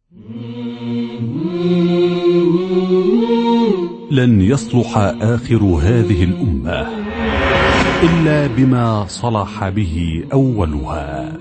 لن يصلح آخر هذه الأمة إلا بما صلح به أولها.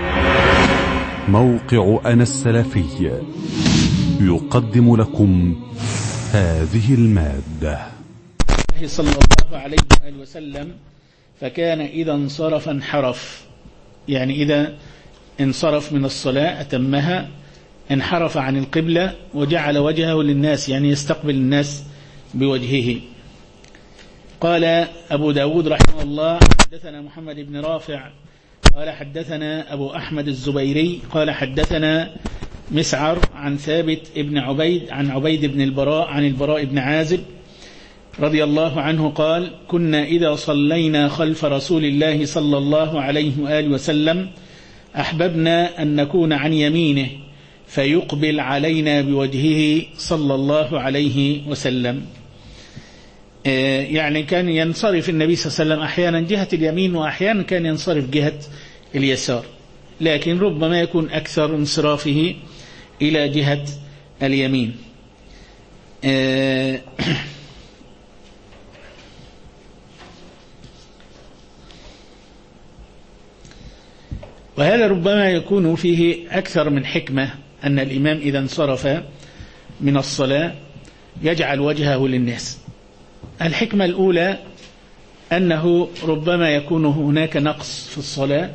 موقع أنا السلفي يقدم لكم هذه المادة. صلى الله عليه وآله وسلم فكان إذا انصرف انحرف، يعني إذا انصرف من الصلاة أتمها انحرف عن القبلة وجعل وجهه للناس، يعني يستقبل الناس بوجهه. قال أبو داود رحمه الله: حدثنا محمد بن رافع قال حدثنا أبو أحمد الزبيري قال حدثنا مسعر عن ثابت ابن عبيد عن عبيد بن البراء عن البراء بن عازب رضي الله عنه قال: كنا إذا صلينا خلف رسول الله صلى الله عليه وآله وسلم أحببنا أن نكون عن يمينه فيقبل علينا بوجهه صلى الله عليه وسلم. يعني كان ينصرف النبي صلى الله عليه وسلم أحيانا جهة اليمين وأحيانا كان ينصرف جهة اليسار، لكن ربما يكون أكثر انصرافه إلى جهة اليمين. وهذا ربما يكون فيه أكثر من حكمة، أن الإمام إذا انصرف من الصلاة يجعل وجهه للناس. الحكمة الأولى أنه ربما يكون هناك نقص في الصلاة،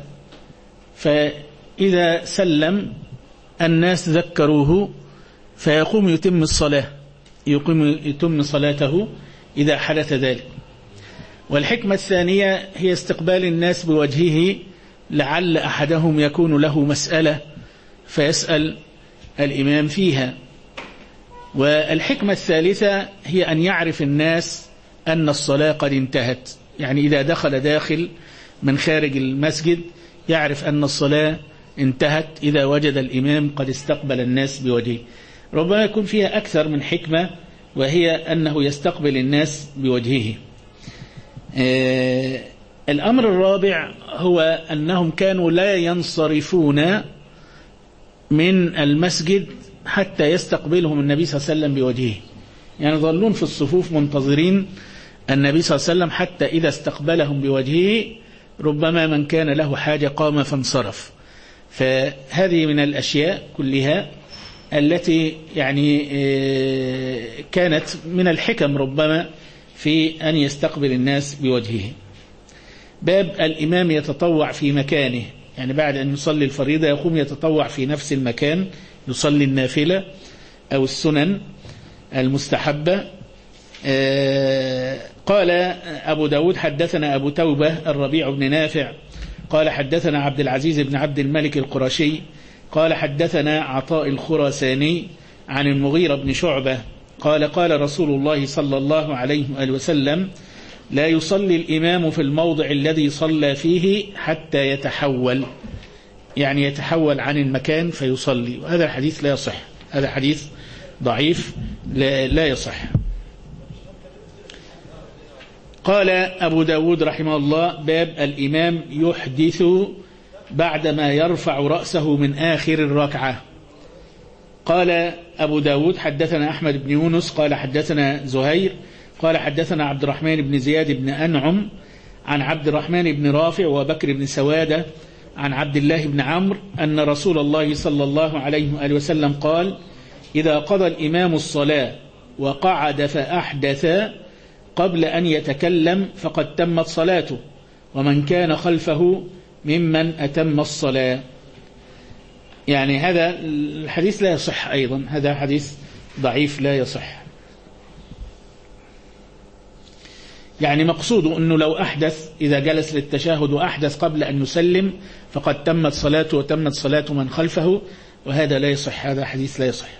فإذا سلم الناس ذكروه فيقوم يتم الصلاة، يتم صلاته إذا حدث ذلك. والحكمة الثانية هي استقبال الناس بوجهه، لعل أحدهم يكون له مسألة فيسأل الإمام فيها. والحكمة الثالثة هي أن يعرف الناس أن الصلاة قد انتهت، يعني إذا دخل داخل من خارج المسجد يعرف أن الصلاة انتهت إذا وجد الإمام قد استقبل الناس بوجهه. ربما يكون فيها أكثر من حكمة، وهي أنه يستقبل الناس بوجهه. الأمر الرابع هو أنهم كانوا لا ينصرفون من المسجد حتى يستقبلهم النبي صلى الله عليه وسلم بوجهه، يعني ظلون في الصفوف منتظرين النبي صلى الله عليه وسلم حتى إذا استقبلهم بوجهه ربما من كان له حاجة قام فانصرف. فهذه من الأشياء كلها التي يعني كانت من الحكم ربما في أن يستقبل الناس بوجهه. باب الإمام يتطوع في مكانه، يعني بعد أن يصلي الفريضة يقوم يتطوع في نفس المكان، يصلي النافلة أو السنن المستحبة. قال أبو داود حدثنا أبو توبة الربيع بن نافع قال حدثنا عبد العزيز بن عبد الملك القرشي قال حدثنا عطاء الخراساني عن المغيرة بن شعبة قال قال رسول الله صلى الله عليه وآله وسلم: لا يصلي الإمام في الموضع الذي صلى فيه حتى يتحول، يعني يتحول عن المكان فيصلي. وهذا الحديث لا يصح، هذا حديث ضعيف لا يصح. قال أبو داود رحمه الله: باب الإمام يحدث بعدما يرفع رأسه من آخر الركعة. قال أبو داود حدثنا أحمد بن يونس قال حدثنا زهير قال حدثنا عبد الرحمن بن زياد بن أنعم عن عبد الرحمن بن رافع وبكر بن سوادة عن عبد الله بن عمرو أن رسول الله صلى الله عليه وآله وسلم قال: إذا قضى الإمام الصلاة وقعد فأحدث قبل أن يتكلم فقد تمت صلاته، ومن كان خلفه ممن أتم الصلاة. يعني هذا الحديث لا يصح أيضا، هذا حديث ضعيف لا يصح. يعني مقصوده أنه لو أحدث إذا جلس للتشهد وأحدث قبل أن يسلم فقد تمت صلاته وتمت صلاة من خلفه، وهذا لا يصح، هذا حديث لا يصح.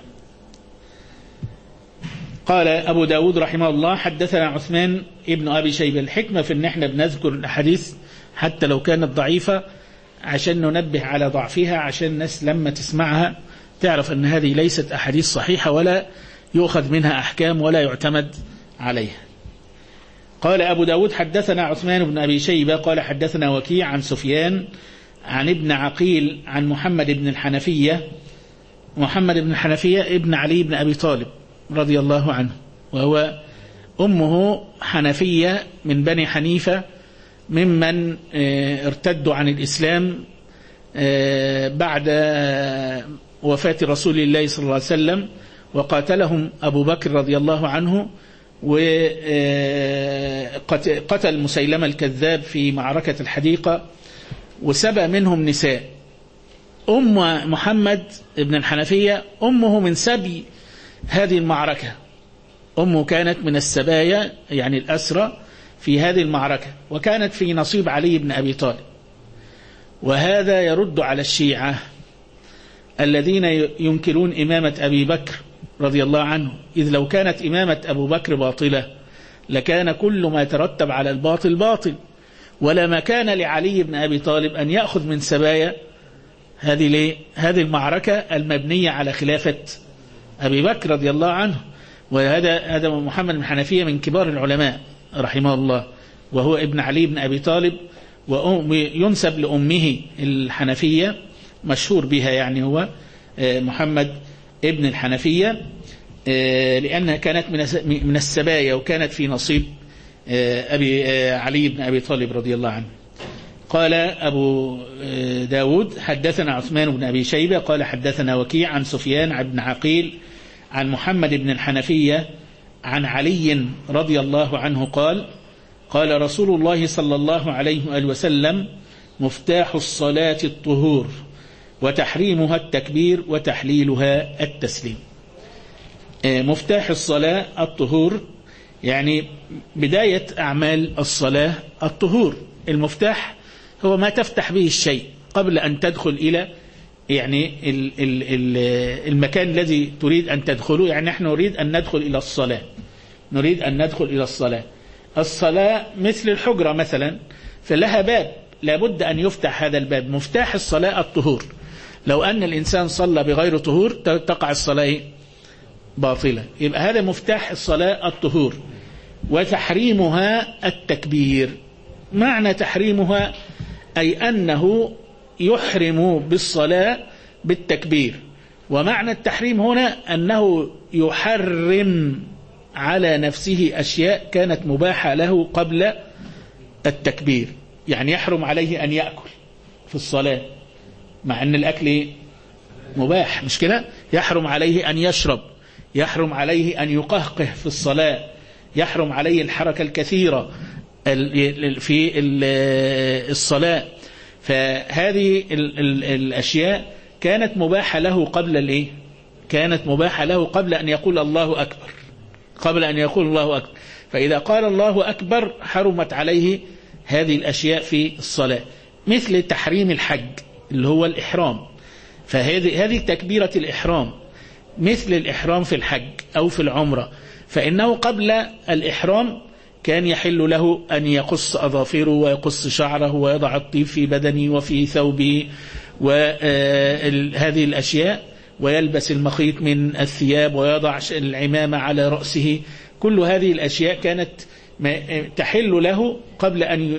قال أبو داود رحمه الله حدثنا عثمان ابن أبي شيبة. الحكمة في أن احنا بنذكر الأحاديث حتى لو كانت ضعيفة عشان ننبه على ضعفها، عشان الناس لما تسمعها تعرف أن هذه ليست أحاديث صحيحة ولا يؤخذ منها أحكام ولا يعتمد عليها. قال أبو داود حدثنا عثمان بن أبي شيبة قال حدثنا وكيع عن سفيان عن ابن عقيل عن محمد بن الحنفية محمد بن الحنفية ابن علي بن أبي طالب رضي الله عنه، وهو أمه حنفية من بني حنيفة ممن ارتدوا عن الإسلام بعد وفاة رسول الله صلى الله عليه وسلم، وقاتلهم أبو بكر رضي الله عنه، وقتل مسيلمة الكذاب في معركة الحديقة، وسبى منهم نساء. أم محمد بن الحنفية أمه من سبي هذه المعركة، أمه كانت من السبايا يعني الأسرى في هذه المعركة، وكانت في نصيب علي بن أبي طالب. وهذا يرد على الشيعة الذين ينكرون إمامة أبي بكر رضي الله عنه، إذ لو كانت إمامة أبو بكر باطلة لكان كل ما يترتب على الباطل باطل، ولا مكان لعلي بن أبي طالب أن يأخذ من سبايا هذه المعركة المبنية على خلافة أبي بكر رضي الله عنه. وهذا محمد بن حنفية من كبار العلماء رحمه الله، وهو ابن علي بن أبي طالب، وينسب لأمه الحنفية، مشهور بها يعني هو محمد ابن الحنفية، لأنها كانت من السبايا، وكانت في نصيب علي بن أبي طالب رضي الله عنه. قال أبو داود حدثنا عثمان بن أبي شيبة قال حدثنا وكيع عن سفيان بن عقيل عن محمد بن الحنفية عن علي رضي الله عنه قال قال رسول الله صلى الله عليه وآله وسلم: مفتاح الصلاة الطهور، وتحريمها التكبير، وتحليلها التسليم. مفتاح الصلاة الطهور، يعني بداية أعمال الصلاة الطهور. المفتاح هو ما تفتح به الشيء قبل أن تدخل إلى يعني المكان الذي تريد أن تدخله. يعني نحن نريد أن ندخل إلى الصلاة، نريد أن ندخل إلى الصلاة. الصلاة مثل الحجرة مثلا، فلها باب لابد أن يفتح هذا الباب. مفتاح الصلاة الطهور. لو أن الإنسان صلى بغير طهور تقع الصلاة باطلة. يبقى هذا مفتاح الصلاة الطهور. وتحريمها التكبير. معنى تحريمها أي أنه يحرم بالصلاة بالتكبير. ومعنى التحريم هنا أنه يحرم على نفسه أشياء كانت مباحة له قبل التكبير. يعني يحرم عليه أن يأكل في الصلاة مع أن الأكل مباح، مش كده؟ يحرم عليه أن يشرب، يحرم عليه أن يقهقه في الصلاة، يحرم عليه الحركة الكثيرة في الصلاة. فهذه الأشياء كانت مباحة له قبل كانت مباحة له قبل أن يقول الله أكبر، قبل أن يقول الله أكبر. فإذا قال الله أكبر حرمت عليه هذه الأشياء في الصلاة، مثل تحريم الحج اللي هو الإحرام. فهذه تكبيرة الإحرام مثل الإحرام في الحج أو في العمرة، فإنه قبل الإحرام كان يحل له أن يقص أظافره ويقص شعره ويضع الطيب في بدنه وفي ثوبه وهذه الأشياء، ويلبس المخيط من الثياب ويضع العمامة على رأسه. كل هذه الأشياء كانت تحل له قبل أن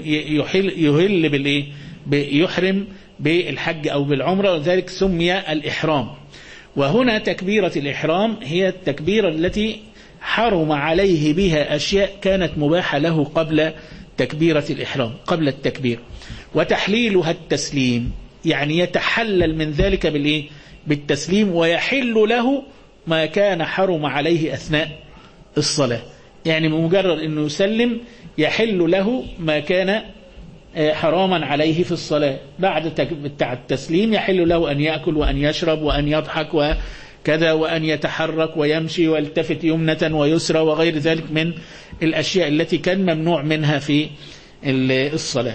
يحرم بالحج أو بالعمرة، وذلك سمي الإحرام. وهنا تكبيرة الإحرام هي التكبيرة التي حرم عليه بها أشياء كانت مباحة له قبل تكبيرة الإحرام، قبل التكبير. وتحليلها التسليم، يعني يتحلل من ذلك بالتسليم، ويحل له ما كان حرم عليه أثناء الصلاة. يعني بمجرد أنه يسلم يحل له ما كان حراما عليه في الصلاة. بعد التسليم يحل له أن يأكل وأن يشرب وأن يضحك وكذا، وأن يتحرك ويمشي ويلتفت يمنة ويسرى وغير ذلك من الأشياء التي كان ممنوع منها في الصلاة.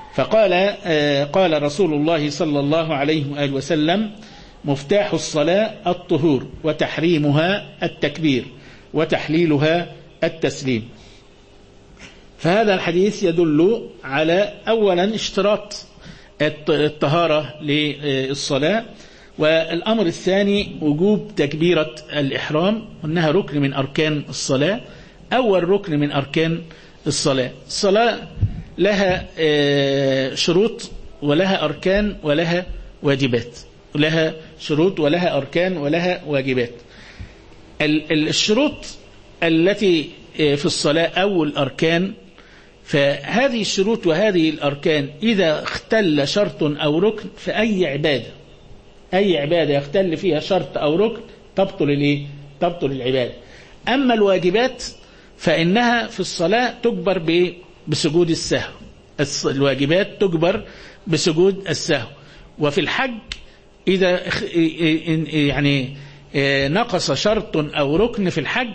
قال رسول الله صلى الله عليه وآله وسلم: مفتاح الصلاة الطهور، وتحريمها التكبير، وتحليلها التسليم. فهذا الحديث يدل على أولا اشتراط الطهارة للصلاة، والأمر الثاني وجوب تكبيرة الإحرام، وأنها ركن من أركان الصلاة، أول ركن من أركان الصلاة. الصلاة لها شروط ولها أركان ولها واجبات، لها شروط ولها أركان ولها واجبات. الشروط التي في الصلاة أو الأركان، فهذه الشروط وهذه الأركان إذا اختل شرط أو ركن فأي عبادة يختل فيها شرط أو ركن تبطل العبادة. أما الواجبات فإنها في الصلاة تجبر بسجود السهو، الواجبات تجبر بسجود السهو. وفي الحج إذا يعني نقص شرط أو ركن في الحج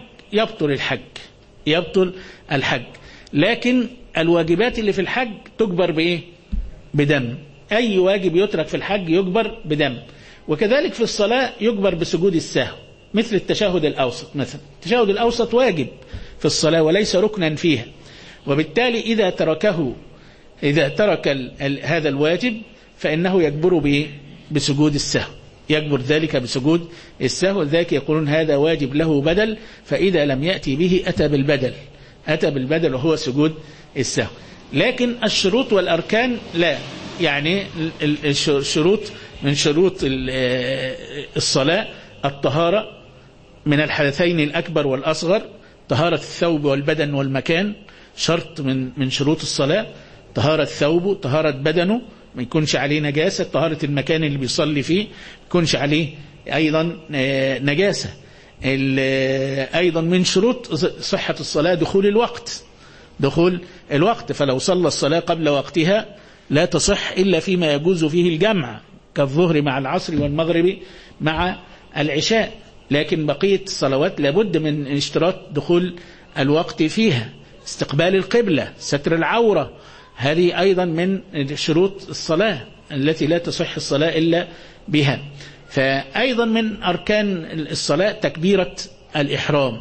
يبطل الحج. لكن الواجبات اللي في الحج تجبر بدم. أي واجب يترك في الحج يجبر بدم. وكذلك في الصلاة يجبر بسجود السهو، مثل التشهد الأوسط مثلا. التشهد الأوسط واجب في الصلاة وليس ركنا فيها، وبالتالي إذا ترك هذا الواجب فإنه يجبر بسجود السهو، يجبر ذلك بسجود السهو. ذلك يقولون هذا واجب له بدل، فإذا لم يأتي به أتى بالبدل وهو سجود السهو. لكن الشروط والأركان لا، يعني الشروط من شروط الصلاة الطهارة من الحدثين الأكبر والأصغر، طهارة الثوب والبدن والمكان شرط من شروط الصلاة. طهارة الثوب، طهارة بدنه ما يكونش عليه نجاسة، طهارة المكان اللي بيصلي فيه ما يكونش عليه أيضا نجاسة. أيضا من شروط صحة الصلاة دخول الوقت، فلو صلى الصلاة قبل وقتها لا تصح إلا فيما يجوز فيه الجمع، كالظهر مع العصر والمغرب مع العشاء. لكن بقية الصلوات لابد من اشتراط دخول الوقت فيها. استقبال القبلة، ستر العورة، هذه أيضا من شروط الصلاة التي لا تصح الصلاة إلا بها. فأيضا من أركان الصلاة تكبيرة الإحرام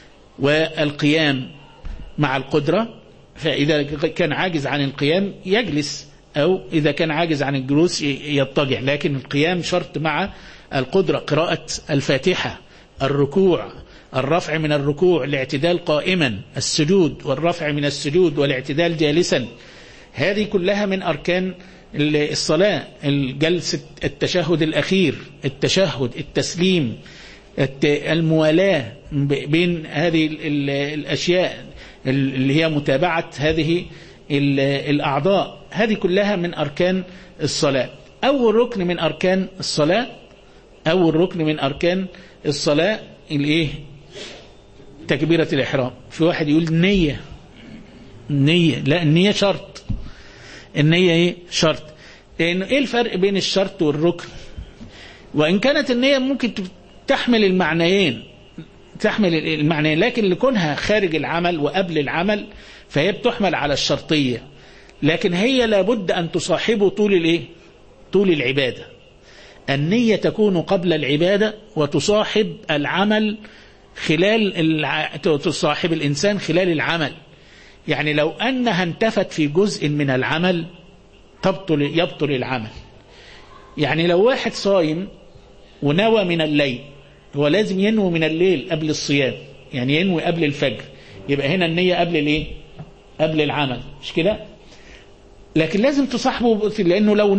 والقيام مع القدرة، فإذا كان عاجز عن القيام يجلس، أو إذا كان عاجز عن الجلوس يضطجع، لكن القيام شرط مع القدرة. قراءة الفاتحة، الركوع، الرفع من الركوع، الاعتدال قائما، السجود والرفع من السجود والاعتدال جالسا، هذه كلها من أركان الصلاة. الجلسة، التشهد الأخير، التشهد، التسليم، الموالاة بين هذه الأشياء اللي هي متابعة هذه الأعضاء، هذه كلها من أركان الصلاة. أول ركن من أركان الصلاة الإيه؟ تكبيرة الإحرام. في واحد يقول النية، لا، النية شرط. النية شرط. لأن إيه الفرق بين الشرط والركن؟ وإن كانت النية ممكن تحمل المعنيين، لكن لكونها خارج العمل وقبل العمل فهي بتحمل على الشرطية، لكن هي لابد أن تصاحبه طول العبادة. النية تكون قبل العبادة وتصاحب العمل تصاحب الإنسان خلال العمل. يعني لو أنها انتفت في جزء من العمل يبطل العمل. يعني لو واحد صايم ونوى من الليل، هو لازم ينوي من الليل قبل الصيام، يعني ينوي قبل الفجر، يبقى هنا النية قبل العمل، مش كده؟ لكن لازم تصاحبه، لأنه لو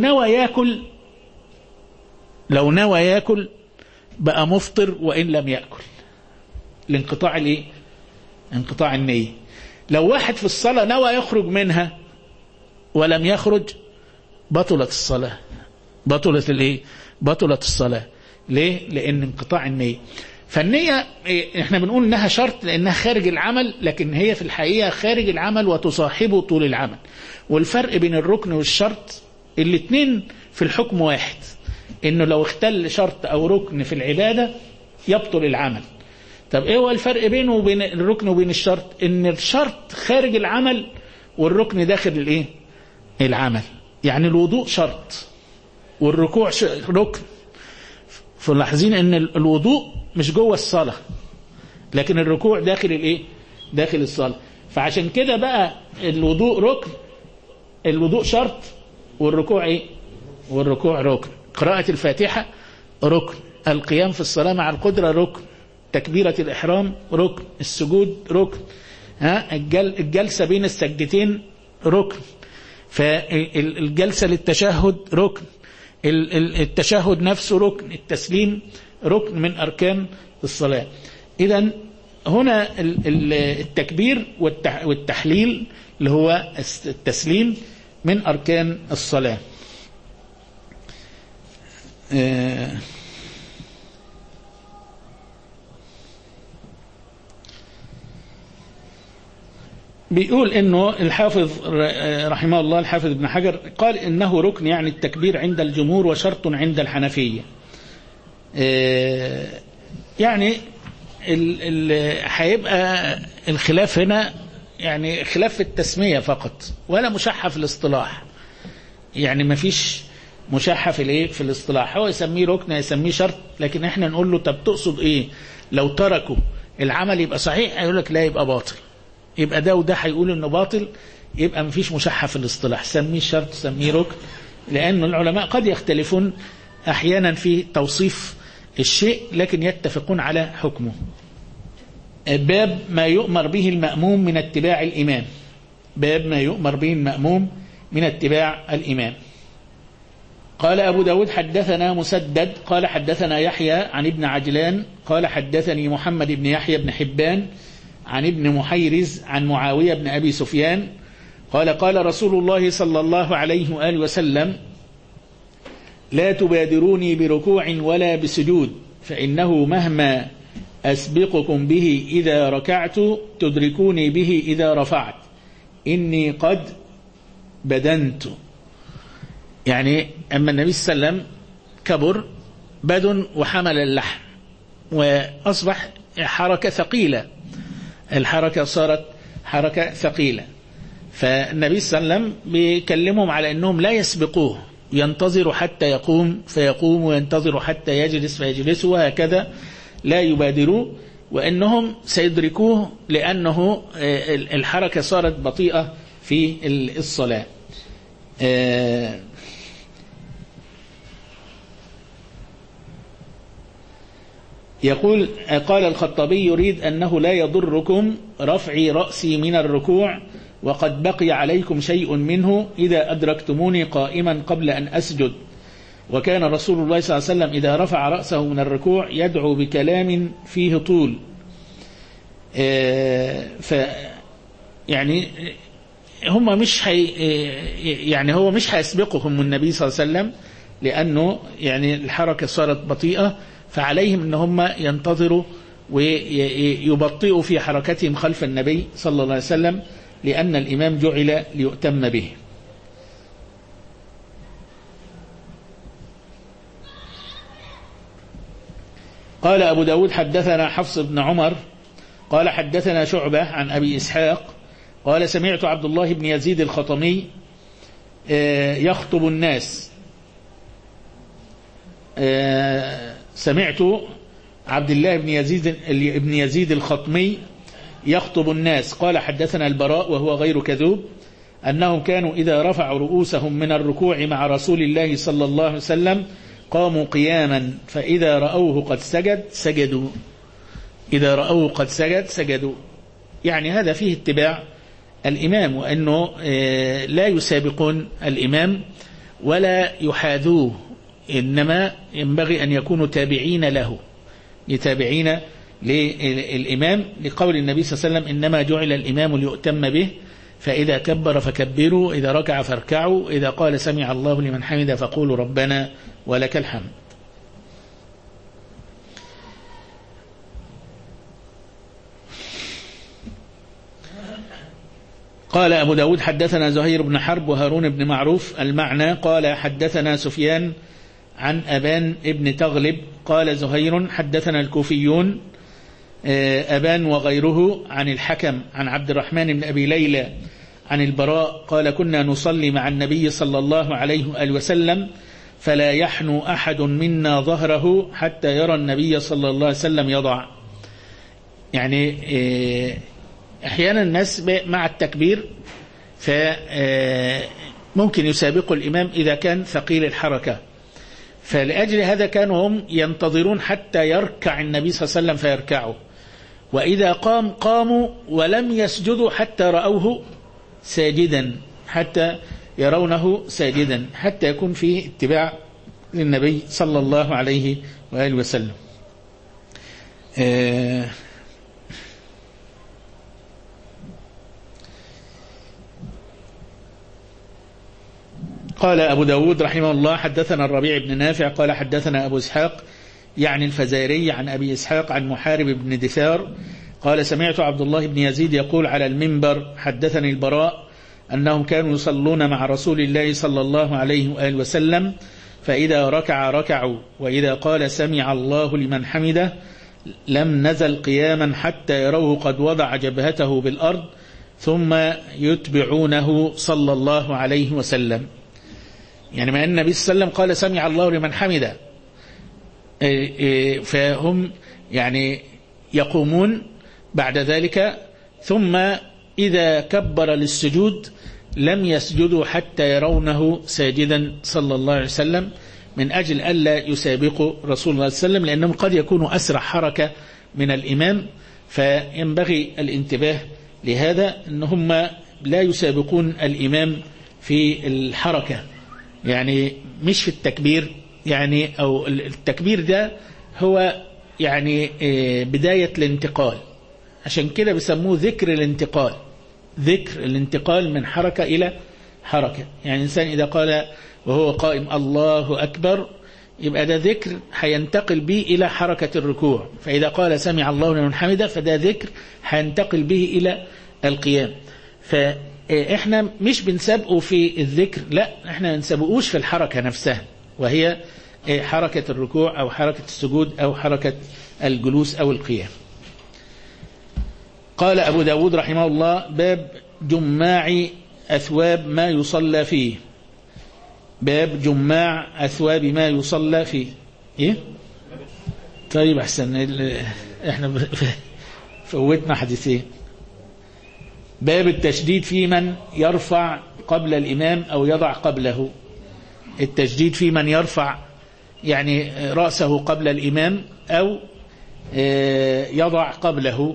نوى يأكل بقى مفطر وإن لم يأكل، انقطاع النية. لو واحد في الصلاة نوى يخرج منها ولم يخرج بطلت الصلاة، بطلت الصلاة. ليه؟ لأن انقطاع النية. فالنية احنا بنقول انها شرط لانها خارج العمل، لكن هي في الحقيقة خارج العمل وتصاحبه طول العمل. والفرق بين الركن والشرط الاثنين في الحكم واحد، انه لو اختل شرط او ركن في العبادة يبطل العمل. طب ايه هو الفرق بينه وبين الركن وبين الشرط؟ ان الشرط خارج العمل والركن داخل العمل. يعني الوضوء شرط والركوع ركن. فلاحظين ان الوضوء مش جوه الصلاة، لكن الركوع داخل الصلاة. فعشان كده بقى الوضوء ركن، الوضوء شرط، والركوع ركن. قراءة الفاتحة ركن، القيام في الصلاة مع القدرة ركن، تكبيرة الإحرام ركن، السجود ركن، الجلسة بين السجدتين ركن، فالجلسة للتشهد ركن، التشهد نفسه ركن، التسليم ركن من أركان الصلاة. إذن هنا التكبير والتحليل اللي هو التسليم من أركان الصلاة. بيقول انه الحافظ رحمه الله الحافظ ابن حجر قال انه ركن يعني التكبير عند الجمهور وشرط عند الحنفية. يعني هيبقى الخلاف هنا يعني خلاف في التسمية فقط ولا مشحة في الاصطلاح، يعني ما فيش مشحة في الاصطلاح. هو يسميه ركن يسميه شرط، لكن احنا نقول له طب تقصد ايه؟ لو تركوا العمل يبقى صحيح، هيقول لك لا يبقى باطل. يبقى ده وده هيقول انه باطل، يبقى ما فيش مشحة في الاصطلاح، سميه شرط سميه ركن، لأن العلماء قد يختلفون أحيانا في توصيف الشيء لكن يتفقون على حكمه. باب ما يؤمر به المأموم من اتباع الإمام. باب ما يؤمر به المأموم من اتباع الإمام. قال أبو داود حدثنا مسدد قال حدثنا يحيى عن ابن عجلان قال حدثني محمد بن يحيى بن حبان عن ابن محيرز عن معاوية بن أبي سفيان قال قال رسول الله صلى الله عليه وآله وسلم لا تبادروني بركوع ولا بسجود فإنه مهما أسبقكم به إذا ركعت تدركوني به إذا رفعت إني قد بدنت. يعني أما النبي صلى الله عليه وسلم كبر بدن وحمل اللحم وأصبح حركة ثقيلة، الحركة صارت حركة ثقيلة، فالنبي صلى الله عليه وسلم بيكلمهم على أنهم لا يسبقوه، ينتظروا حتى يقوم فيقوم وينتظروا حتى يجلس فيجلسوا وهكذا، لا يبادروا، وأنهم سيدركوه لأنه الحركة صارت بطيئة في الصلاة. يقول قال الخطابي يريد أنه لا يضركم رفعي رأسي من الركوع وقد بقي عليكم شيء منه إذا أدركتموني قائما قبل أن أسجد. وكان رسول الله صلى الله عليه وسلم إذا رفع رأسه من الركوع يدعو بكلام فيه طول. يعني هم مش يعني هو مش هيسبقهم النبي صلى الله عليه وسلم لأنه يعني الحركة صارت بطيئة، فعليهم أن هم ينتظروا ويبطئوا في حركتهم خلف النبي صلى الله عليه وسلم، لأن الإمام جعل ليؤتم به. قال أبو داود حدثنا حفص بن عمر قال حدثنا شعبة عن أبي إسحاق قال سمعت عبد الله بن يزيد الخطمي يخطب الناس. سمعت عبد الله بن يزيد الخطمي يخطب الناس قال حدثنا البراء وهو غير كذوب أنهم كانوا إذا رفعوا رؤوسهم من الركوع مع رسول الله صلى الله عليه وسلم قاموا قياما فإذا رأوه قد سجد سجدوا، إذا رأوه قد سجد سجدوا. يعني هذا فيه اتباع الإمام، وأنه لا يسابقون الإمام ولا يحاذوه، إنما ينبغي أن يكونوا تابعين له، يتابعين للإمام، لقول النبي صلى الله عليه وسلم إنما جعل الإمام ليؤتم به فإذا كبر فكبروا إذا ركع فاركعوا إذا قال سمع الله لمن حمده فقولوا ربنا ولك الحمد. قال أبو داود حدثنا زهير بن حرب وهارون بن معروف المعنى قال حدثنا سفيان عن أبان ابن تغلب قال زهير حدثنا الكوفيون أبان وغيره عن الحكم عن عبد الرحمن بن أبي ليلى عن البراء قال كنا نصلي مع النبي صلى الله عليه وآله وسلم فلا يحنو أحد منا ظهره حتى يرى النبي صلى الله عليه وسلم يضع. يعني أحيانا الناس مع التكبير فممكن يسابقوا الإمام إذا كان ثقيل الحركة، فلأجل هذا كانوا هم ينتظرون حتى يركع النبي صلى الله عليه وسلم فيركعوا، وإذا قاموا ولم يسجدوا حتى رأوه ساجدا، حتى يرونه ساجدا، حتى يكون فيه اتباع للنبي صلى الله عليه وآله وسلم. قال أبو داود رحمه الله حدثنا الربيع بن نافع قال حدثنا أبو إسحاق يعني الفزاري عن أبي إسحاق عن محارب بن دثار قال سمعت عبد الله بن يزيد يقول على المنبر حدثني البراء أنهم كانوا يصلون مع رسول الله صلى الله عليه وآله وسلم فإذا ركع ركعوا وإذا قال سمع الله لمن حمده لم نزل قياما حتى يروه قد وضع جبهته بالأرض ثم يتبعونه صلى الله عليه وسلم. يعني ما أن النبي صلى الله عليه وسلم قال سمع الله لمن حمده فهم يعني يقومون بعد ذلك ثم إذا كبر للسجود لم يسجدوا حتى يرونه ساجدا صلى الله عليه وسلم من أجل ألا يسابقوا رسول الله صلى الله عليه وسلم لأنهم قد يكونوا أسرع حركة من الإمام فينبغي الانتباه لهذا أنهم لا يسابقون الإمام في الحركة يعني مش في التكبير يعني أو التكبير ده هو يعني بداية الانتقال عشان كده بيسموه ذكر الانتقال ذكر الانتقال من حركة إلى حركة يعني الإنسان إذا قال وهو قائم الله أكبر يبقى ده ذكر هينتقل به إلى حركة الركوع فإذا قال سمع الله لمن حمده فده ذكر هينتقل به إلى القيام فإحنا مش بنسابقه في الذكر لا إحنا بنسابقوش في الحركة نفسها وهي حركة الركوع أو حركة السجود أو حركة الجلوس أو القيام. قال أبو داود رحمه الله باب جماع أثواب ما يصلى فيه باب جماع أثواب ما يصلى فيه إيه؟ طيب أحسن إحنا فوتنا حديثين. باب التشديد في من يرفع قبل الإمام أو يضع قبله التشديد في من يرفع يعني رأسه قبل الإمام أو يضع قبله.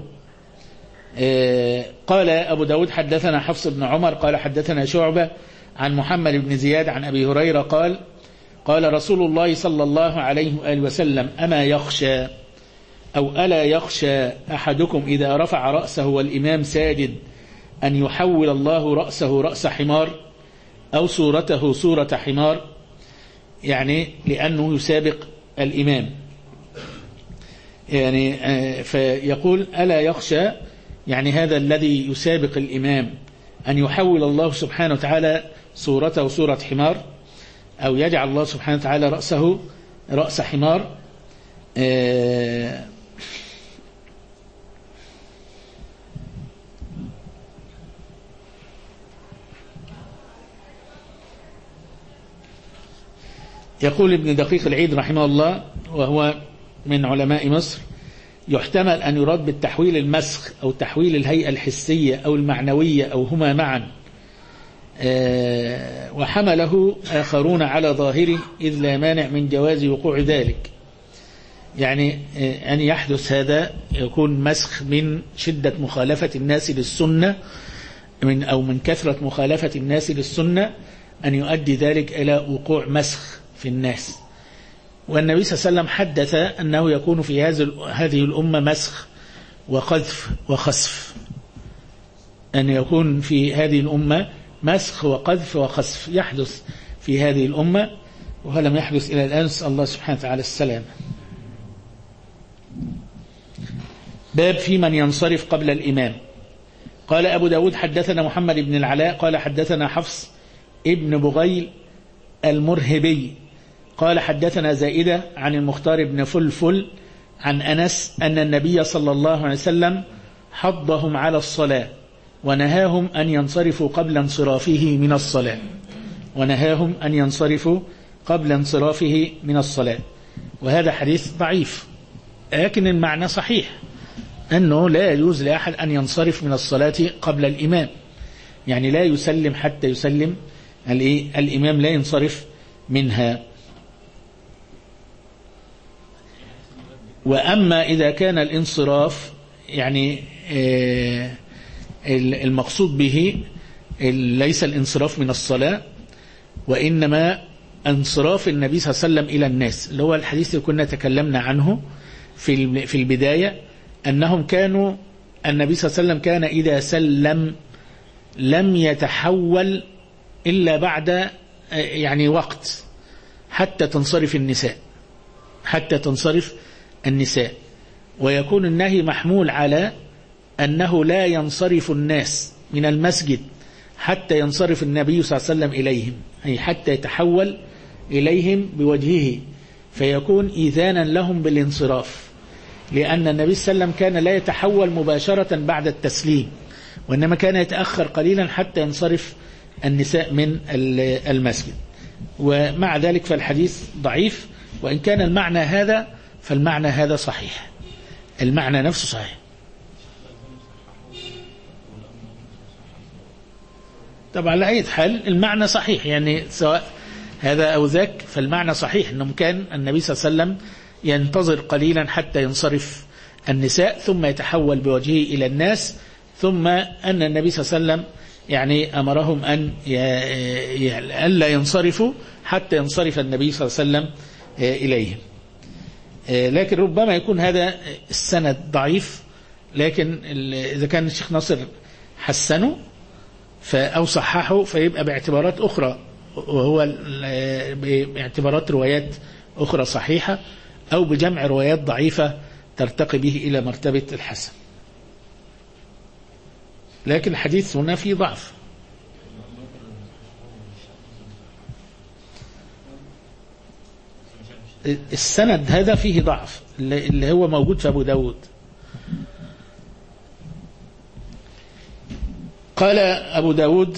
قال أبو داود حدثنا حفص بن عمر قال حدثنا شعبة عن محمد بن زياد عن أبي هريرة قال قال رسول الله صلى الله عليه وآله وسلم أما يخشى أو ألا يخشى أحدكم إذا رفع رأسه والإمام ساجد أن يحول الله رأسه رأس حمار أو صورته صورة حمار يعني لأنه يسابق الإمام يعني فيقول ألا يخشى يعني هذا الذي يسابق الإمام أن يحول الله سبحانه وتعالى صورته صورة حمار أو يجعل الله سبحانه وتعالى رأسه رأس حمار. يقول ابن دقيق العيد رحمه الله وهو من علماء مصر يحتمل أن يراد بالتحويل المسخ أو تحويل الهيئة الحسية أو المعنوية أو هما معا وحمله آخرون على ظاهره إذ لا مانع من جواز وقوع ذلك يعني أن يحدث هذا يكون مسخ من شدة مخالفة الناس للسنة أو من كثرة مخالفة الناس للسنة أن يؤدي ذلك إلى وقوع مسخ في الناس. والنبي صلى الله عليه وسلم حدث أنه يكون في هذه الأمة مسخ وقذف وخسف أن يكون في هذه الأمة مسخ وقذف وخسف يحدث في هذه الأمة ولم يحدث إلى الآن نسأل الله سبحانه وتعالى السلام. باب في من ينصرف قبل الإمام. قال أبو داود حدثنا محمد بن العلاء قال حدثنا حفص ابن بغيل المرهبي قال حدثنا زائدة عن المختار بن فلفل عن أنس أن النبي صلى الله عليه وسلم حضهم على الصلاة ونهاهم أن ينصرفوا قبل انصرافه من الصلاة ونهاهم أن ينصرفوا قبل انصرافه من الصلاة. وهذا حديث ضعيف لكن المعنى صحيح أنه لا يجوز لأحد أن ينصرف من الصلاة قبل الإمام يعني لا يسلم حتى يسلم الإمام لا ينصرف منها. وأما إذا كان الانصراف يعني المقصود به ليس الانصراف من الصلاة وإنما انصراف النبي صلى الله عليه وسلم إلى الناس، اللي هو الحديث اللي كنا تكلمنا عنه في البداية، أنهم كانوا النبي صلى الله عليه وسلم كان إذا سلم لم يتحول إلا بعد يعني وقت حتى تنصرف النساء، ويكون النهي محمول على أنه لا ينصرف الناس من المسجد حتى ينصرف النبي صلى الله عليه وسلم إليهم، أي حتى يتحول إليهم بوجهه فيكون إذانا لهم بالانصراف، لأن النبي صلى الله عليه وسلم كان لا يتحول مباشرة بعد التسليم، وإنما كان يتأخر قليلا حتى ينصرف النساء من المسجد. ومع ذلك فالحديث ضعيف، وإن كان المعنى هذا فالمعنى هذا صحيح، المعنى نفسه صحيح. طبعا على أي حال المعنى صحيح، يعني سواء هذا أو ذاك فالمعنى صحيح، أنه كان النبي صلى الله عليه وسلم ينتظر قليلا حتى ينصرف النساء ثم يتحول بوجهه إلى الناس، ثم أن النبي صلى الله عليه وسلم يعني أمرهم أن ألا ينصرفوا حتى ينصرف النبي صلى الله عليه وسلم إليهم. لكن ربما يكون هذا السند ضعيف، لكن إذا كان الشيخ ناصر حسنه أو صححه فيبقى باعتبارات أخرى، وهو باعتبارات روايات أخرى صحيحة أو بجمع روايات ضعيفة ترتقي به إلى مرتبة الحسن، لكن الحديث هنا فيه ضعف. السند هذا فيه ضعف اللي هو موجود في أبو داود. قال أبو داود: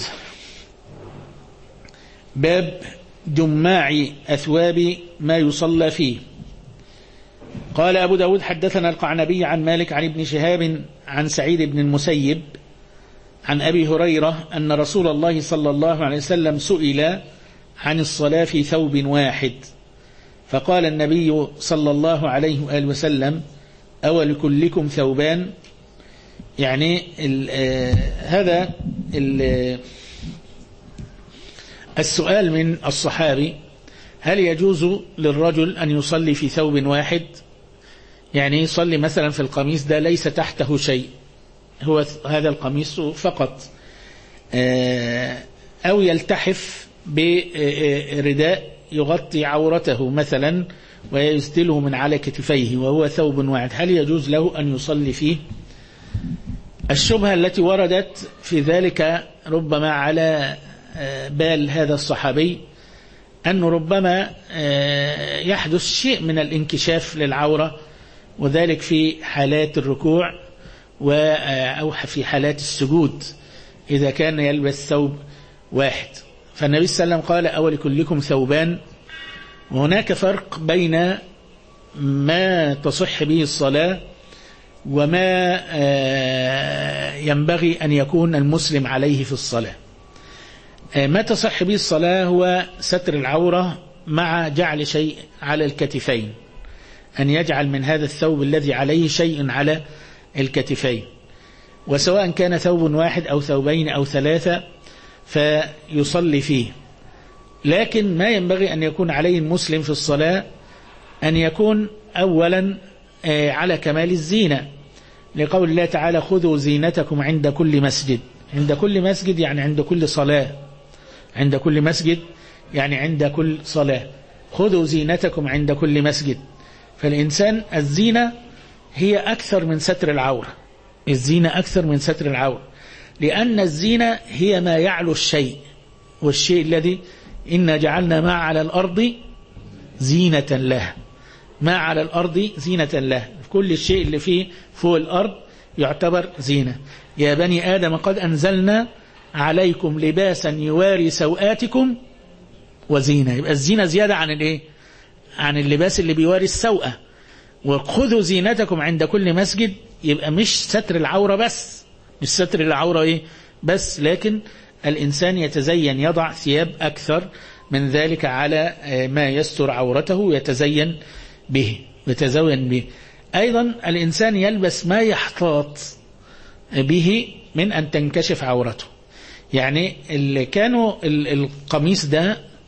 باب جماع أثواب ما يصلى فيه. قال أبو داود: حدثنا القعنبي عن مالك عن ابن شهاب عن سعيد بن المسيب عن أبي هريرة أن رسول الله صلى الله عليه وسلم سئل عن الصلاة في ثوب واحد، فقال النبي صلى الله عليه وآله وسلم: أولكلكم ثوبان؟ يعني هذا السؤال من الصحابي: هل يجوز للرجل أن يصلي في ثوب واحد؟ يعني يصلي مثلا في القميص ده ليس تحته شيء، هو هذا القميص فقط، أو يلتحف برداء يغطي عورته مثلا ويستله من على كتفيه وهو ثوب واحد، هل يجوز له أن يصلي فيه؟ الشبهة التي وردت في ذلك ربما على بال هذا الصحابي أنه ربما يحدث شيء من الانكشاف للعورة، وذلك في حالات الركوع أو في حالات السجود إذا كان يلبس ثوب واحد. فالنبي صلى الله عليه وسلم قال: أولكلكم ثوبان. وهناك فرق بين ما تصح به الصلاة وما ينبغي أن يكون المسلم عليه في الصلاة. ما تصح به الصلاة هو ستر العورة مع جعل شيء على الكتفين، أن يجعل من هذا الثوب الذي عليه شيء على الكتفين، وسواء كان ثوب واحد أو ثوبين أو ثلاثة فيصلي فيه. لكن ما ينبغي أن يكون عليه المسلم في الصلاة أن يكون أولا على كمال الزينة، لقول الله تعالى: خذوا زينتكم عند كل مسجد. عند كل مسجد يعني عند كل صلاة، عند كل مسجد يعني عند كل صلاة. خذوا زينتكم عند كل مسجد. فالإنسان الزينة هي أكثر من ستر العورة، الزينة أكثر من ستر العورة، لأن الزينة هي ما يعلو الشيء، والشيء الذي إنا جعلنا ما على الأرض زينة له، ما على الأرض زينة له، كل الشيء اللي فيه فوق الأرض يعتبر زينة. يا بني آدم قد أنزلنا عليكم لباسا يواري سوآتكم وزينة. يبقى الزينة زيادة عن الايه؟ عن اللباس اللي بيواري السوءة. وخذوا زينتكم عند كل مسجد، يبقى مش ستر العورة بس، مش ستر العورة ايه بس، لكن الإنسان يتزين، يضع ثياب أكثر من ذلك على ما يستر عورته يتزين به. أيضا الإنسان يلبس ما يحتاط به من أن تنكشف عورته. يعني اللي كانوا القميص ده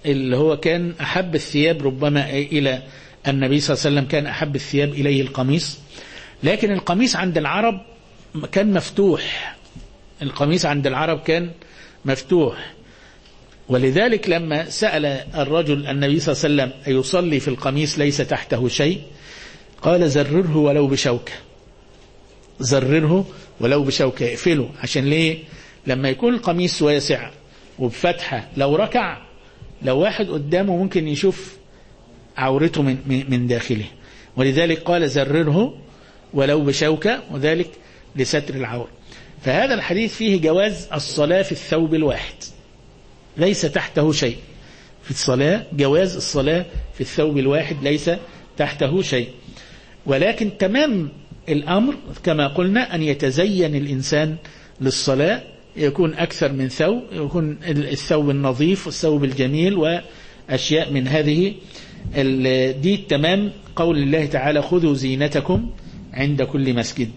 اللي هو كان أحب الثياب ربما إلى النبي صلى الله عليه وسلم، كان أحب الثياب إليه القميص، لكن القميص عند العرب كان مفتوح، القميص عند العرب كان مفتوح، ولذلك لما سأل الرجل النبي صلى الله عليه وسلم أيصلي في القميص ليس تحته شيء، قال زرره ولو بشوكة، زرره ولو بشوكة، اقفله. عشان ليه؟ لما يكون القميص واسع وبفتحة، لو ركع، لو واحد قدامه ممكن يشوف عورته من داخله، ولذلك قال زرره ولو بشوكة، وذلك لستر العورة. فهذا الحديث فيه جواز الصلاة في الثوب الواحد ليس تحته شيء، في الصلاة جواز الصلاة في الثوب الواحد ليس تحته شيء، ولكن تمام الأمر كما قلنا أن يتزين الإنسان للصلاة، يكون أكثر من ثوب، يكون الثوب النظيف والثوب الجميل وأشياء من هذه دي تمام قول الله تعالى خذوا زينتكم عند كل مسجد.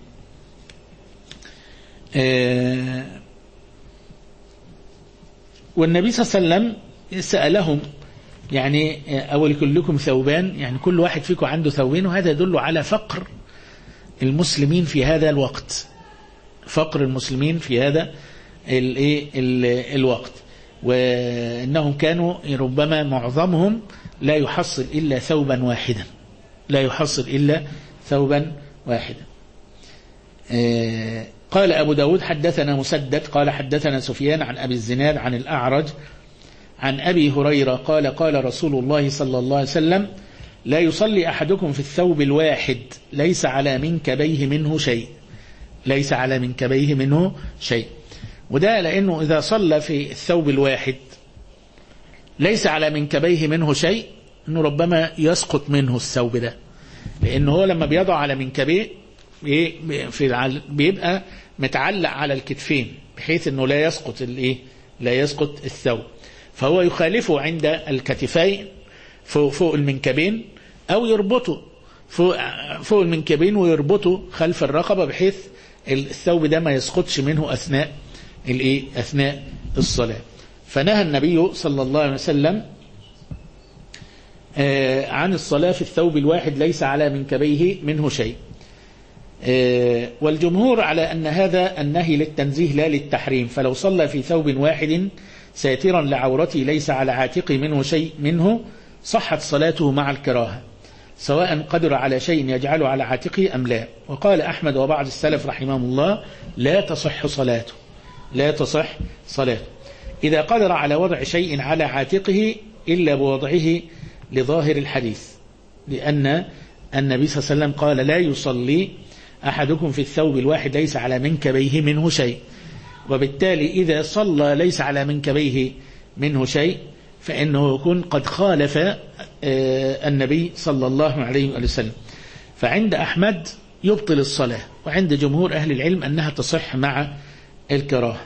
والنبي صلى الله عليه وسلم سألهم يعني أول كلكم ثوبان، يعني كل واحد فيكم عنده ثوبين، وهذا يدل على فقر المسلمين في هذا الوقت، فقر المسلمين في هذا الوقت، وأنهم كانوا ربما معظمهم لا يحصل إلا ثوبا واحدا، لا يحصل إلا ثوبا واحدا. قال أبو داود حدثنا مسدد قال حدثنا سفيان عن أبي الزناد عن الأعرج عن أبي هريرة قال قال رسول الله صلى الله عليه وسلم لا يصلي أحدكم في الثوب الواحد ليس على منكبيه منه شيء، ليس على منكبيه منه شيء. وده لأنه إذا صلى في الثوب الواحد ليس على منكبيه منه شيء، أنه ربما يسقط منه الثوب ده، لأنه هو لما بيضع على منكبيه بيبقى متعلق على الكتفين بحيث أنه لا يسقط لا يسقط الثوب، فهو يخالفه عند الكتفين فوق المنكبين، أو يربطه فوق المنكبين ويربطه خلف الرقبة بحيث الثوب ده ما يسقطش منه أثناء الصلاة. فنهى النبي صلى الله عليه وسلم عن الصلاة في الثوب الواحد ليس على منكبيه منه شيء. والجمهور على أن هذا النهي للتنزيه لا للتحريم، فلو صلى في ثوب واحد ساترا لعورته ليس على عاتقه منه شيء منه صحت صلاته مع الكراهة، سواء قدر على شيء يجعله على عاتقه أم لا. وقال أحمد وبعض السلف رحمهم الله لا تصح صلاته، لا تصح صلاته إذا قدر على وضع شيء على عاتقه إلا بوضعه لظاهر الحديث، لأن النبي صلى الله عليه وسلم قال لا يصلي أحدكم في الثوب الواحد ليس على منكبيه منه شيء، وبالتالي إذا صلى ليس على منكبيه منه شيء فإنه يكون قد خالف النبي صلى الله عليه وسلم. فعند أحمد يبطل الصلاة، وعند جمهور أهل العلم أنها تصح مع الكراهة.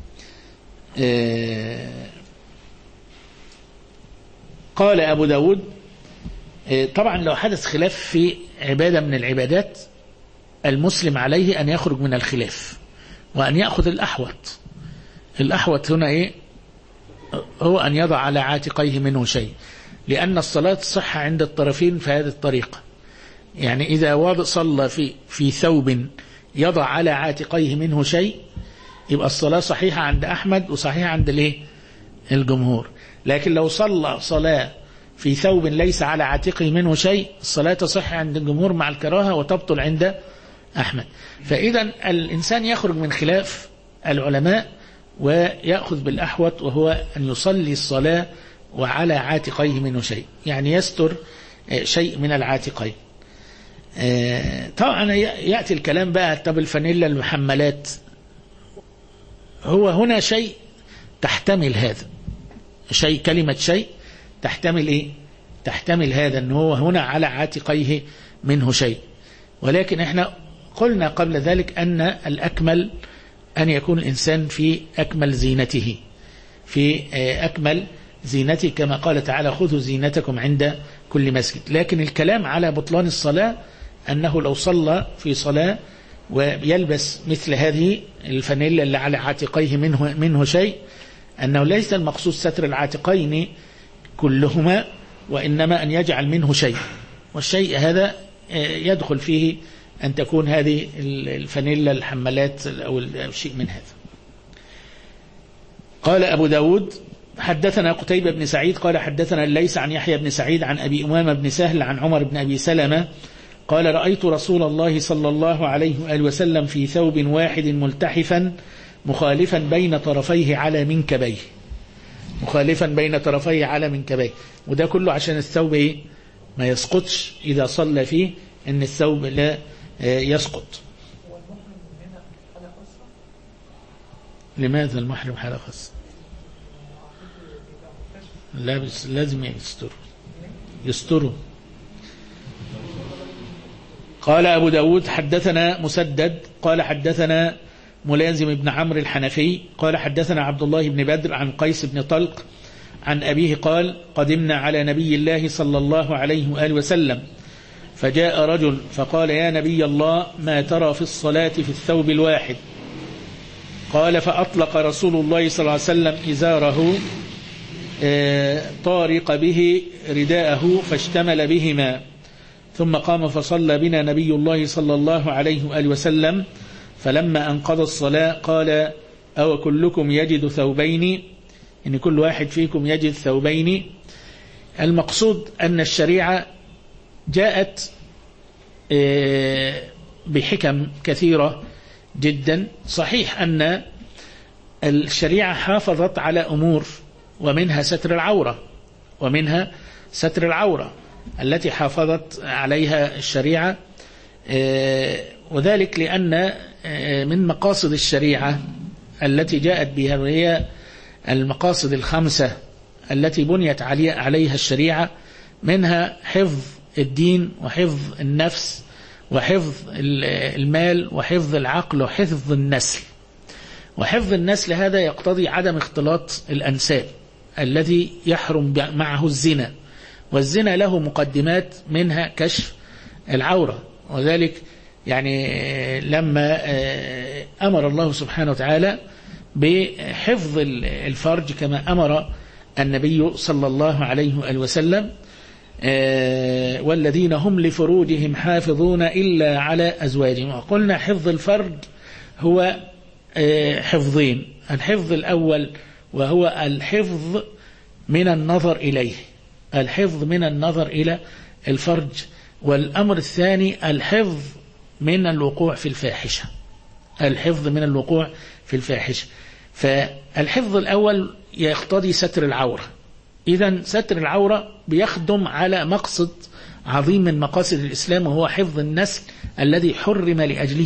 قال أبو داود طبعا لو حدث خلاف في عبادة من العبادات المسلم عليه أن يخرج من الخلاف وأن يأخذ الأحوط. الأحوط هنا هو أن يضع على عاتقيه منه شيء، لأن الصلاة صح عند الطرفين في هذه الطريقة. يعني إذا صلى في ثوب يضع على عاتقيه منه شيء يبقى الصلاة صحيحة عند أحمد وصحيحة عند الجمهور. لكن لو صلى صلاة في ثوب ليس على عاتقه منه شيء الصلاة تصح عند الجمهور مع الكراهة وتبطل عند أحمد. فإذا الإنسان يخرج من خلاف العلماء ويأخذ بالأحوط، وهو أن يصلي الصلاة وعلى عاتقيه منه شيء، يعني يستر شيء من العاتقين. طبعا يأتي الكلام بقى طب الفانيلا المحملات، هو هنا شيء تحتمل هذا شيء، كلمة شيء تحتمل تحتمل هذا أنه هو هنا على عاتقيه منه شيء. ولكن احنا قلنا قبل ذلك أن الأكمل أن يكون الإنسان في أكمل زينته، في أكمل زينته كما قال تعالى خذوا زينتكم عند كل مسجد. لكن الكلام على بطلان الصلاة أنه لو صلى في صلاة ويلبس مثل هذه الفانيلا اللي على عاتقيه منه شيء، أنه ليس المقصود ستر العاتقين كلهما، وإنما أن يجعل منه شيء، والشيء هذا يدخل فيه أن تكون هذه الفانيلا الحمالات أو شيء من هذا. قال أبو داود حدثنا قتيبة بن سعيد قال حدثنا الليث عن يحيى بن سعيد عن أبي أمامة بن سهل عن عمر بن أبي سلمة قال رأيت رسول الله صلى الله عليه وآله وسلم في ثوب واحد ملتحفا مخالفا بين طرفيه على منكبيه، مخالفا بين طرفيه على منكبيه، وده كله عشان الثوب ما يسقطش إذا صلى فيه، إن الثوب لا يسقط. لماذا المحرم حالة خاصة؟ لابس لازم يستروا. قال أبو داود حدثنا مسدد قال حدثنا ملازم بن عمرو الحنفي قال حدثنا عبد الله بن بدر عن قيس بن طلق عن أبيه قال قدمنا على نبي الله صلى الله عليه وآله وسلم فجاء رجل فقال يا نبي الله ما ترى في الصلاة في الثوب الواحد؟ قال فأطلق رسول الله صلى الله عليه وسلم إزاره طارق به رداءه فاشتمل بهما، ثم قام فصلى بنا نبي الله صلى الله عليه وآله وسلم، فلما أنقضى الصلاة قال أو كلكم يجد ثوبين، إن كل واحد فيكم يجد ثوبين. المقصود أن الشريعة جاءت بحكم كثيرة جدا. صحيح أن الشريعة حافظت على أمور، ومنها ستر العورة التي حافظت عليها الشريعة، وذلك لأن من مقاصد الشريعة التي جاءت بها، وهي المقاصد الخمسة التي بنيت عليها الشريعة، منها حفظ الدين وحفظ النفس وحفظ المال وحفظ العقل وحفظ النسل. وحفظ النسل هذا يقتضي عدم اختلاط الأنساب الذي يحرم معه الزنا، والزنا له مقدمات منها كشف العورة، وذلك يعني لما أمر الله سبحانه وتعالى بحفظ الفرج كما أمر النبي صلى الله عليه وآله وسلم والذين هم لفروجهم حافظون إلا على أزواجهم. وقلنا حفظ الفرج هو حفظين: الحفظ الأول وهو الحفظ من النظر إليه، الحفظ من النظر إلى الفرج، والأمر الثاني الحفظ من الوقوع في الفاحشة، الحفظ من الوقوع في الفاحشة. فالحفظ الأول يقتضي ستر العورة، إذن ستر العورة بيخدم على مقصد عظيم من مقاصد الإسلام، وهو حفظ النسل الذي حرم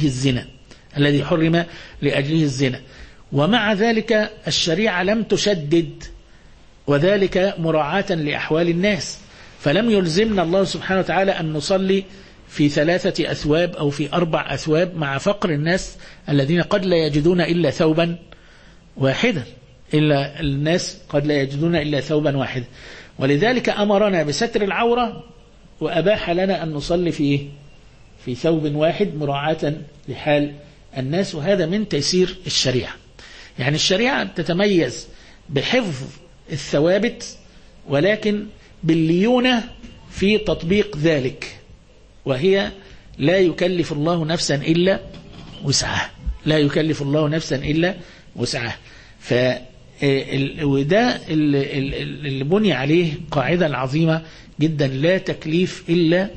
لأجله الزنا، ومع ذلك الشريعة لم تشدد، وذلك مراعاة لأحوال الناس، فلم يلزمنا الله سبحانه وتعالى أن نصلي في 3 أثواب أو في 4 أثواب، مع فقر الناس الذين قد لا يجدون إلا ثوبا واحدا، ولذلك أمرنا بستر العورة وأباح لنا أن نصلي في ثوب واحد مراعاة لحال الناس، وهذا من تيسير الشريعة. يعني الشريعة تتميز بحفظ الثوابت، ولكن بالليونة في تطبيق ذلك، وهي لا يكلف الله نفسا إلا وسعها، وده اللي بني عليه قاعدة عظيمة جدا: لا تكليف إلا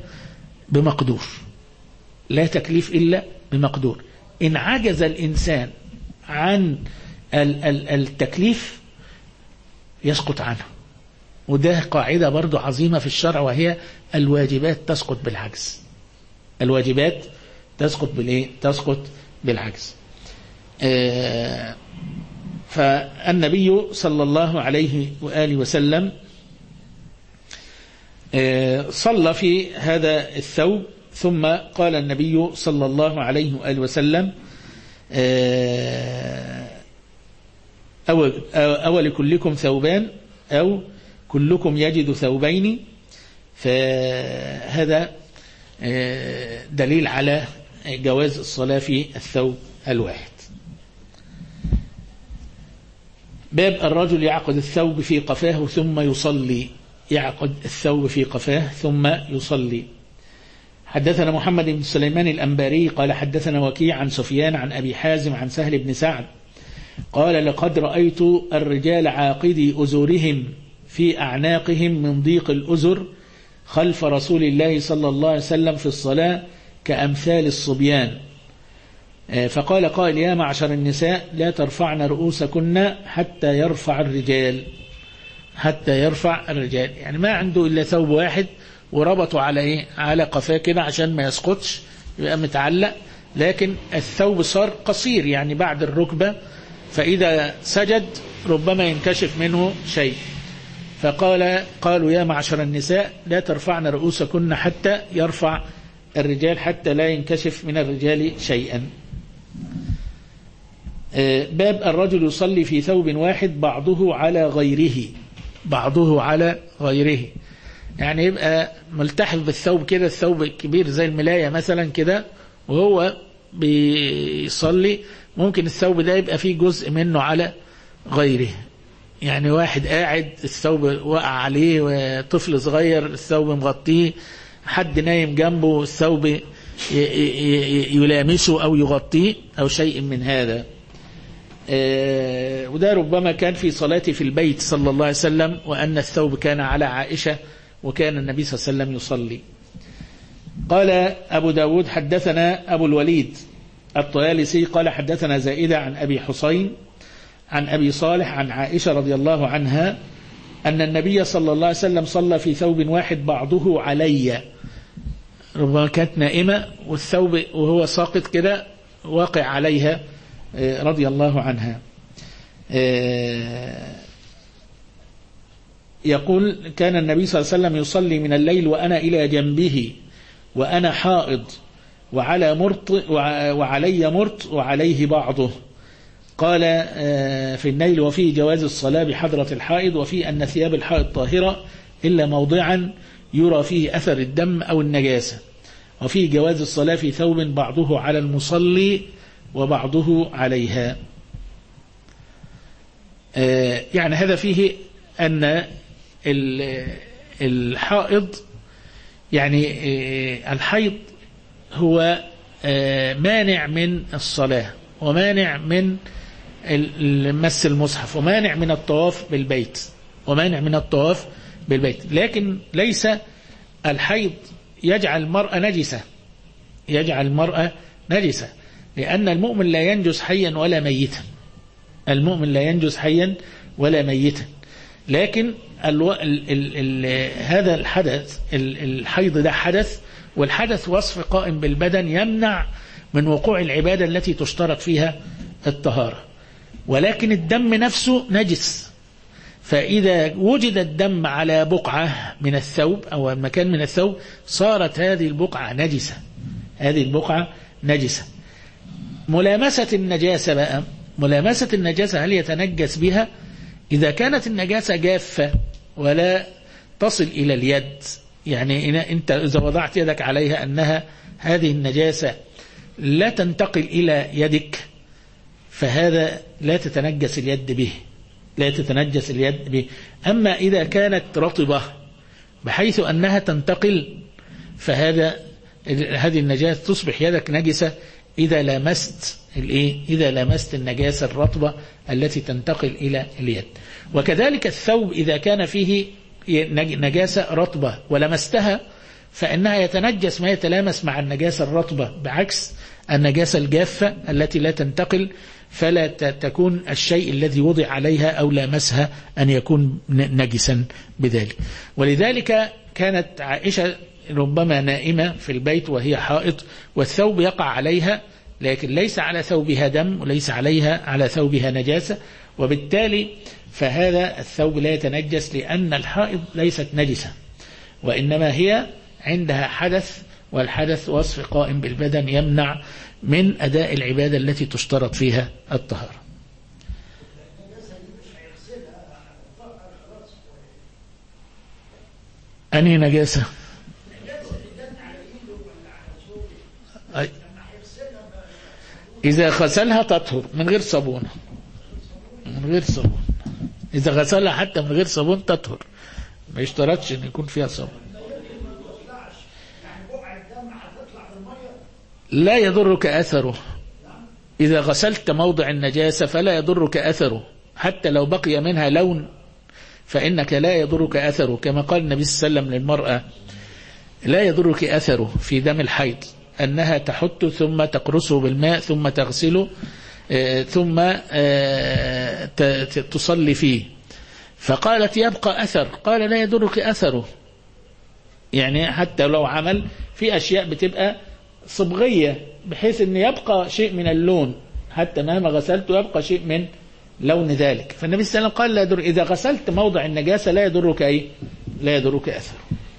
بمقدور. إن عجز الإنسان عن التكليف يسقط عنه، وده قاعدة برضو عظيمة في الشرع، وهي الواجبات تسقط بالعجز. فالنبي صلى الله عليه وآله وسلم صلى في هذا الثوب، ثم قال النبي صلى الله عليه وآله وسلم: أو لكلكم ثوبان أو كلكم يجد ثوبين. فهذا دليل على جواز الصلاة في الثوب الواحد. باب الرجل يعقد الثوب في قفاه ثم يصلي. يعقد الثوب في قفاه ثم يصلي. حدثنا محمد بن سليمان الأنباري قال حدثنا وكيع عن سفيان عن أبي حازم عن سهل بن سعد قال لقد رأيت الرجال عاقدي أزرهم في أعناقهم من ضيق الأزر خلف رسول الله صلى الله عليه وسلم في الصلاة كأمثال الصبيان. فقال قائل يا معشر النساء لا ترفعن رؤوسكن حتى يرفع الرجال، حتى يرفع الرجال، يعني ما عنده إلا ثوب واحد وربطوا على إيه؟ على قفاه كده عشان ما يسقطش يبقى متعلق، لكن الثوب صار قصير يعني بعد الركبة، فإذا سجد ربما ينكشف منه شيء. قالوا يا معشر النساء لا ترفعن رؤوسكن حتى يرفع الرجال حتى لا ينكشف من الرجال شيئا. باب الرجل يصلي في ثوب واحد بعضه على غيره، بعضه على غيره، يعني يبقى ملتحف بالثوب كده، الثوب الكبير زي الملاية مثلا كده، وهو بيصلي ممكن الثوب ده يبقى فيه جزء منه على غيره، يعني واحد قاعد الثوب وقع عليه، وطفل صغير الثوب مغطيه، حد نايم جنبه الثوب يلامسه أو يغطيه أو شيء من هذا. وده ربما كان في صلاته في البيت صلى الله عليه وسلم، وأن الثوب كان على عائشة وكان النبي صلى الله عليه وسلم يصلي. قال أبو داود حدثنا أبو الوليد الطيالسي قال حدثنا زائدة عن أبي حسين عن أبي صالح عن عائشة رضي الله عنها أن النبي صلى الله عليه وسلم صلى في ثوب واحد بعضه علي، ربما كانت نائمة والثوب وهو ساقط كده واقع عليها رضي الله عنها. يقول كان النبي صلى الله عليه وسلم يصلي من الليل وأنا إلى جنبه وأنا حائض وعلى مرط وعلي مرط وعليه بعضه. قال في النيل وفيه جواز الصلاة بحضرة الحائض، وفيه أن ثياب الحائض طاهرة إلا موضعا يرى فيه أثر الدم أو النجاسة، وفيه جواز الصلاة في ثوب بعضه على المصلي وبعضه عليها. يعني هذا فيه أن الحائض يعني الحيض هو مانع من الصلاة ومانع من مس المصحف ومانع من الطواف بالبيت ومانع من الطواف بالبيت، لكن ليس الحيض يجعل المرأة نجسة، يجعل المرأة نجسة، لأن المؤمن لا ينجس حيا ولا ميتا، المؤمن لا ينجس حيا ولا ميتا، لكن هذا الحدث الحيض ده حدث، والحدث وصف قائم بالبدن يمنع من وقوع العبادة التي تشترط فيها الطهارة، ولكن الدم نفسه نجس، فإذا وجد الدم على بقعة من الثوب أو مكان من الثوب صارت هذه البقعة نجسة، هذه البقعة نجسة. ملامسة النجاسة بقى، ملامسة النجاسة هل يتنجس بها؟ إذا كانت النجاسة جافة ولا تصل إلى اليد، يعني أنت إذا وضعت يدك عليها أنها هذه النجاسة لا تنتقل إلى يدك، فهذا لا تتنجس اليد به، لا تتنجس اليد به. أما إذا كانت رطبة بحيث أنها تنتقل، فهذه النجاسة تصبح يدك نجسة إذا لمست إذا لمست النجاسة الرطبة التي تنتقل إلى اليد. وكذلك الثوب إذا كان فيه نجاسة رطبة ولمستها فإنها يتنجس ما يتلامس مع النجاسة الرطبة، بعكس النجاسة الجافة التي لا تنتقل، فلا تكون الشيء الذي وضع عليها أو لامسها أن يكون نجسا بذلك. ولذلك كانت عائشة ربما نائمة في البيت وهي حائض والثوب يقع عليها، لكن ليس على ثوبها دم وليس على ثوبها نجاسة، وبالتالي فهذا الثوب لا يتنجس، لأن الحائض ليست نجسة وإنما هي عندها حدث، والحدث وصف قائم بالبدن يمنع من أداء العبادة التي تشترط فيها الطهارة. أنهي نجاسة؟ إذا غسلها تطهر من غير صابون، من غير صابون، إذا غسلها حتى من غير صابون تطهر، ما يشترطش ان يكون فيها صبغة. لا يضرك أثره إذا غسلت موضع النجاسة، فلا يضرك أثره حتى لو بقي منها لون، فإنك لا يضرك أثره، كما قال النبي صلى الله عليه وسلم للمرأة لا يضرك أثره في دم الحيض أنها تحط ثم تقرصه بالماء ثم تغسله ثم تصلي فيه، فقالت يبقى أثر، قال لا يضرك أثره. يعني حتى لو عمل في أشياء بتبقى صبغية بحيث أن يبقى شيء من اللون، حتى مهما غسلته يبقى شيء من لون ذلك. فالنبي صلى الله عليه وسلم قال لا يضر، إذا غسلت موضع النجاسة لا يضرك أي لا يضرك أثر.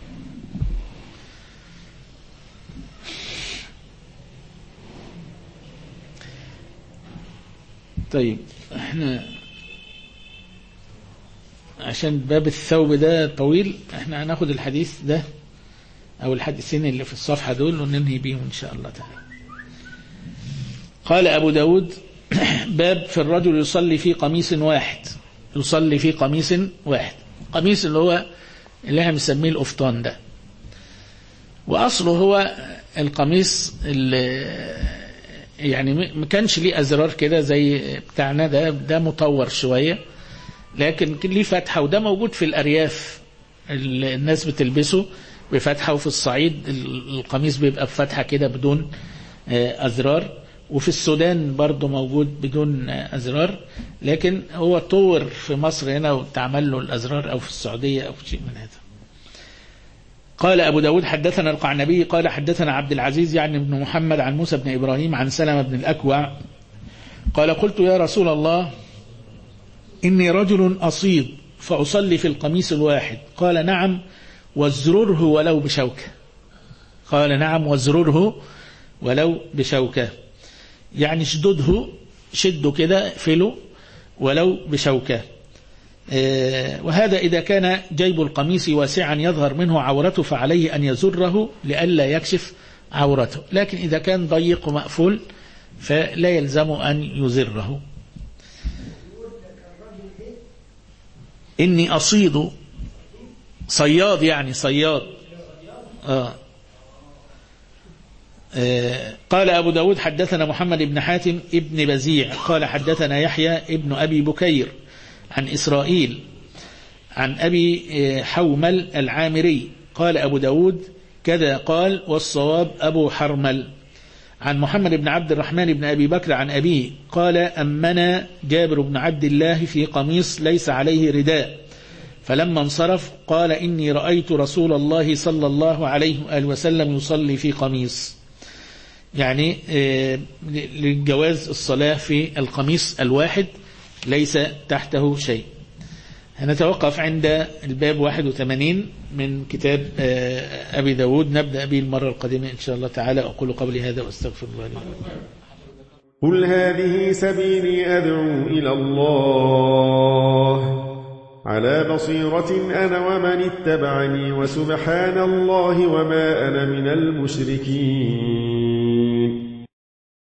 طيب احنا عشان باب الثوب ده طويل، احنا هناخد الحديث ده او الحديثين اللي في الصفحة دول وننهي بيهم ان شاء الله تعالى. قال ابو داود باب في الرجل يصلي في قميص واحد، يصلي في قميص واحد، قميص اللي هو اللي احنا بنسميه القفطان ده، واصله هو القميص اللي يعني ما كانش ليه ازرار كده زي بتاعنا ده مطور شوية، لكن ليه فتحة، وده موجود في الارياف الناس بتلبسه بفتحة، وفي الصعيد القميص بيبقى بفتحة كده بدون ازرار، وفي السودان برضو موجود بدون أزرار، لكن هو طور في مصر هنا وتعمل له الأزرار، أو في السعودية أو شيء من هذا. قال أبو داود حدثنا القعنبي قال حدثنا عبد العزيز يعني بن محمد عن موسى بن إبراهيم عن سلمة بن الأكوع قال قلت يا رسول الله إني رجل أصيد فأصلي في القميص الواحد، قال نعم وازرره ولو بشوكة، قال نعم وازرره ولو بشوكة، يعني شده كده اقفله ولو بشوكة. وهذا إذا كان جيب القميص واسعا يظهر منه عورته فعليه أن يزره لئلا يكشف عورته، لكن إذا كان ضيق ومقفول فلا يلزم أن يزره. إني أصيد، صياد يعني صياد. قال أبو داود حدثنا محمد بن حاتم ابن بزيع قال حدثنا يحيى ابن أبي بكير عن إسرائيل عن أبي حومل العامري قال أبو داود كذا قال، والصواب أبو حرمل. عن محمد بن عبد الرحمن بن أبي بكر عن أبيه قال أمنا جابر بن عبد الله في قميص ليس عليه رداء، فلما انصرف قال إني رأيت رسول الله صلى الله عليه وآله وسلم يصلي في قميص، يعني للجواز الصلاة في القميص الواحد ليس تحته شيء. هنتوقف عند الباب 81 من كتاب أبي داود، نبدأ به المرة القادمة إن شاء الله تعالى. أقول قبل هذا وأستغفر الله لي. قل هذه سبيلي أدعو إلى الله على بصيرة أنا ومن اتبعني، وسبحان الله وما أنا من المشركين.